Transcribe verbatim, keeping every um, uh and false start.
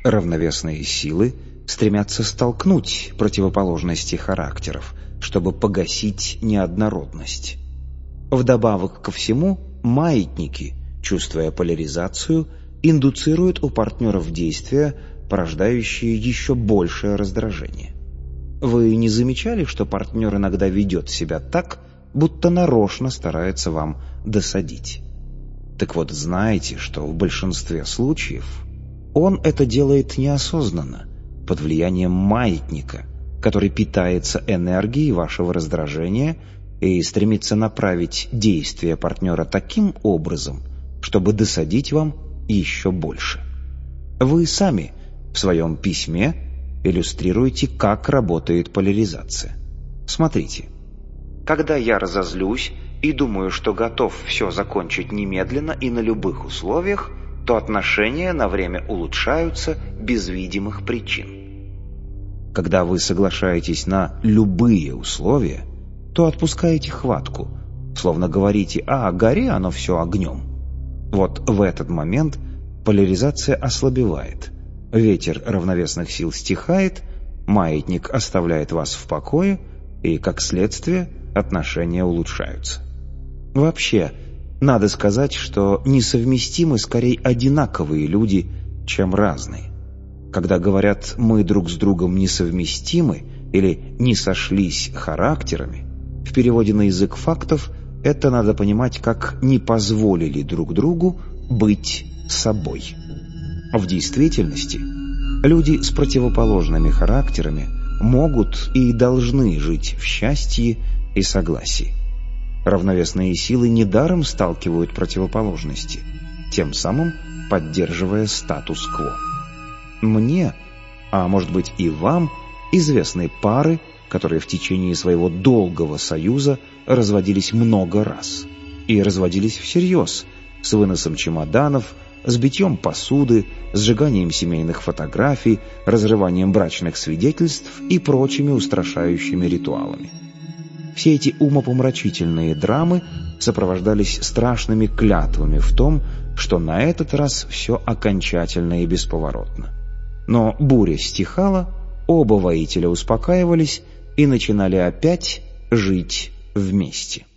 Равновесные силы стремятся столкнуть противоположности характеров, чтобы погасить неоднородность. Вдобавок ко всему, маятники, чувствуя поляризацию, индуцируют у партнеров действия, порождающие еще большее раздражение. Вы не замечали, что партнер иногда ведет себя так, будто нарочно старается вам досадить? Так вот, знайте, что в большинстве случаев он это делает неосознанно, под влиянием маятника, который питается энергией вашего раздражения и стремится направить действия партнера таким образом, чтобы досадить вам еще больше. Вы сами в своем письме иллюстрируете, как работает поляризация. Смотрите. Когда я разозлюсь и думаю, что готов все закончить немедленно и на любых условиях, то отношения на время улучшаются без видимых причин. Когда вы соглашаетесь на любые условия, то отпускаете хватку, словно говорите: «А, гори оно все огнем». Вот в этот момент поляризация ослабевает, ветер равновесных сил стихает, маятник оставляет вас в покое, и, как следствие, отношения улучшаются. Вообще, надо сказать, что несовместимы скорее одинаковые люди, чем разные. Когда говорят «мы друг с другом несовместимы» или «не сошлись характерами», в переводе на язык фактов это надо понимать как «не позволили друг другу быть собой». В действительности, люди с противоположными характерами могут и должны жить в счастье и согласии. Равновесные силы недаром сталкивают противоположности, тем самым поддерживая статус-кво. Мне, а может быть и вам, известны пары, которые в течение своего долгого союза разводились много раз. И разводились всерьез, с выносом чемоданов, с битьем посуды, сжиганием семейных фотографий, разрыванием брачных свидетельств и прочими устрашающими ритуалами. Все эти умопомрачительные драмы сопровождались страшными клятвами в том, что на этот раз все окончательно и бесповоротно. Но буря стихала, оба воителя успокаивались и начинали опять жить вместе.